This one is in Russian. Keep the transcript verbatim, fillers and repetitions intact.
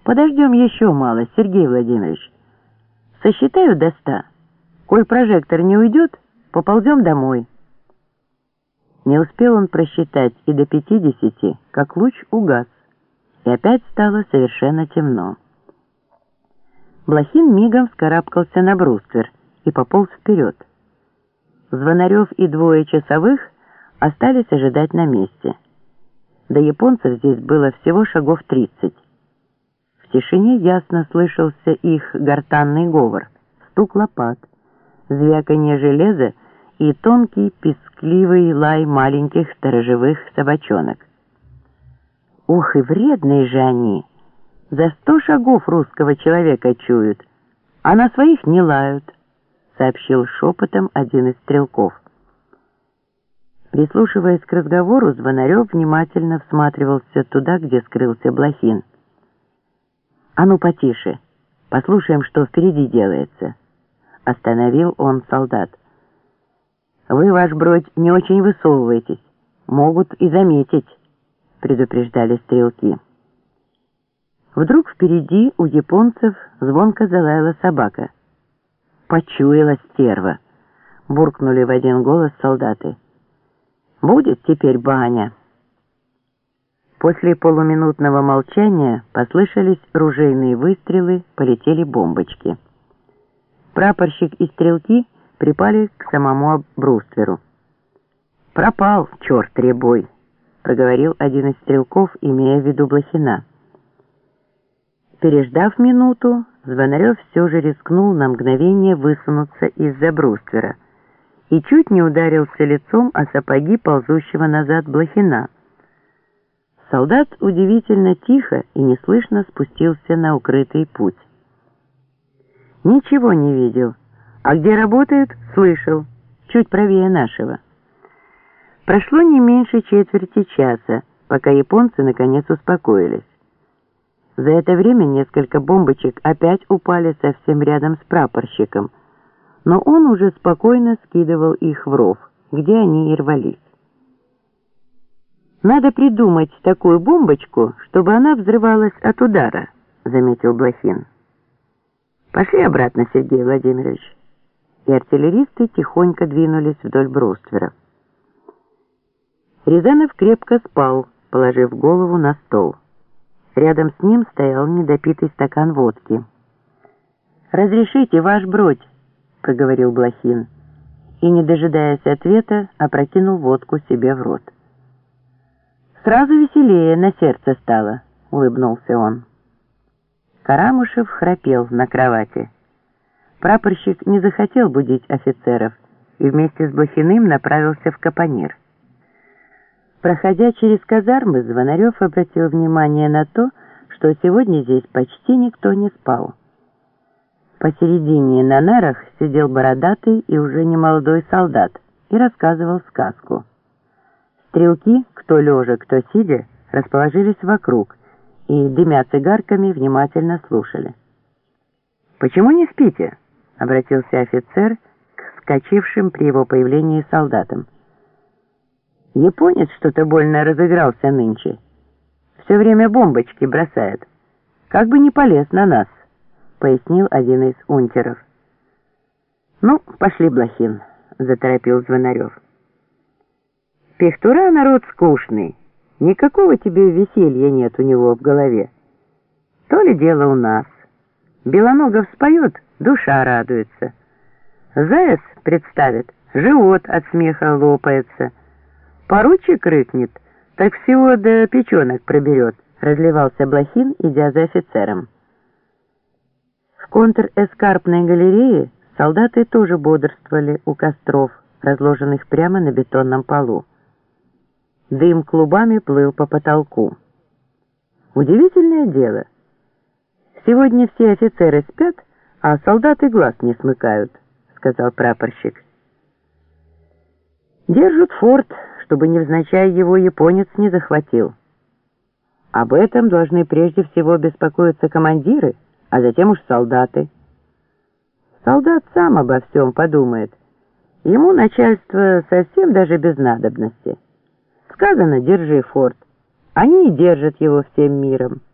Подождем еще мало, Сергей Владимирович. Сосчитаю до ста. Коль прожектор не уйдет, поползем домой. Не успел он просчитать и до пятидесяти, как луч угас, и опять стало совершенно темно. Блохин мигом вскарабкался на бруствер и пополз вперед. Звонарев и двое часовых остались ожидать на месте. До японцев здесь было всего шагов тридцать. В тишине ясно слышался их гортанный говор, стук лопат, звяканье железа и тонкий пескливый лай маленьких сторожевых собачонок. Ух, и вредные же они! За сто шагов русского человека чуют, а на своих не лают, сообщил шепотом один из стрелков. Прислушиваясь к разговору, Звонарев внимательно всматривался туда, где скрылся Блохин. «А ну потише, послушаем, что впереди делается», — остановил он солдат. «Вы, ваш бродь, не очень высовываетесь, могут и заметить», — предупреждали стрелки. Вдруг впереди у японцев звонко залаяла собака. «Почуяла стерва», — буркнули в один голос солдаты. «Будет теперь баня». После полуминутного молчания послышались ружейные выстрелы, полетели бомбочки. Прапорщик и стрелки припали к самому брустверу. «Пропал, черт ребой», — проговорил один из стрелков, имея в виду Блохина. Переждав минуту, Звонарев все же рискнул на мгновение высунуться из-за бруствера и чуть не ударился лицом о сапоги ползущего назад Блохина. Солдат удивительно тихо и неслышно спустился на укрытый путь. Ничего не видел, а где работают, слышал, чуть правее нашего. Прошло не меньше четверти часа, пока японцы наконец успокоились. За это время несколько бомбочек опять упали совсем рядом с прапорщиком, но он уже спокойно скидывал их в ров, где они и рвались. «Надо придумать такую бомбочку, чтобы она взрывалась от удара», — заметил Блохин. «Пошли обратно, Сергей Владимирович». И артиллеристы тихонько двинулись вдоль бруствера. Рязанов крепко спал, положив голову на стол. Рядом с ним стоял недопитый стакан водки. «Разрешите, ваш бродь», — проговорил Блохин, и, не дожидаясь ответа, опрокинул водку себе в рот. «Сразу веселее на сердце стало», — улыбнулся он. Карамышев храпел на кровати. Прапорщик не захотел будить офицеров и вместе с Блохиным направился в капонир. Проходя через казармы, Звонарев обратил внимание на то, что сегодня здесь почти никто не спал. Посередине на нарах сидел бородатый и уже немолодой солдат и рассказывал сказку. Стрелки, кто лежа, кто сидя, расположились вокруг и, дымя цигарками, внимательно слушали. «Почему не спите?» — обратился офицер к вскочившим при его появлении солдатам. «Японец что-то больно разыгрался нынче. Все время бомбочки бросает. Как бы не полез на нас», — пояснил один из унтеров. «Ну, пошли, Блохин», — заторопил Звонарев. «Пехтура народ скучный. Никакого тебе веселья нет у него в голове. То ли дело у нас. Белоногов споет, душа радуется. Заяц представит, живот от смеха лопается. Поручик рыкнет, так всего до печенок проберет», — разливался Блохин, идя за офицером. В контр-эскарпной галерее солдаты тоже бодрствовали у костров, разложенных прямо на бетонном полу. Дым клубами плыл по потолку. Удивительное дело. Сегодня все офицеры спят, а солдаты глаз не смыкают, сказал прапорщик. Держат форт, чтобы невзначай его японец не захватил. Об этом должны прежде всего беспокоиться командиры, а затем уж солдаты. Солдат сам обо всем подумает. Ему начальство совсем даже без надобности. Сказано, держи форт. Они и держат его всем миром.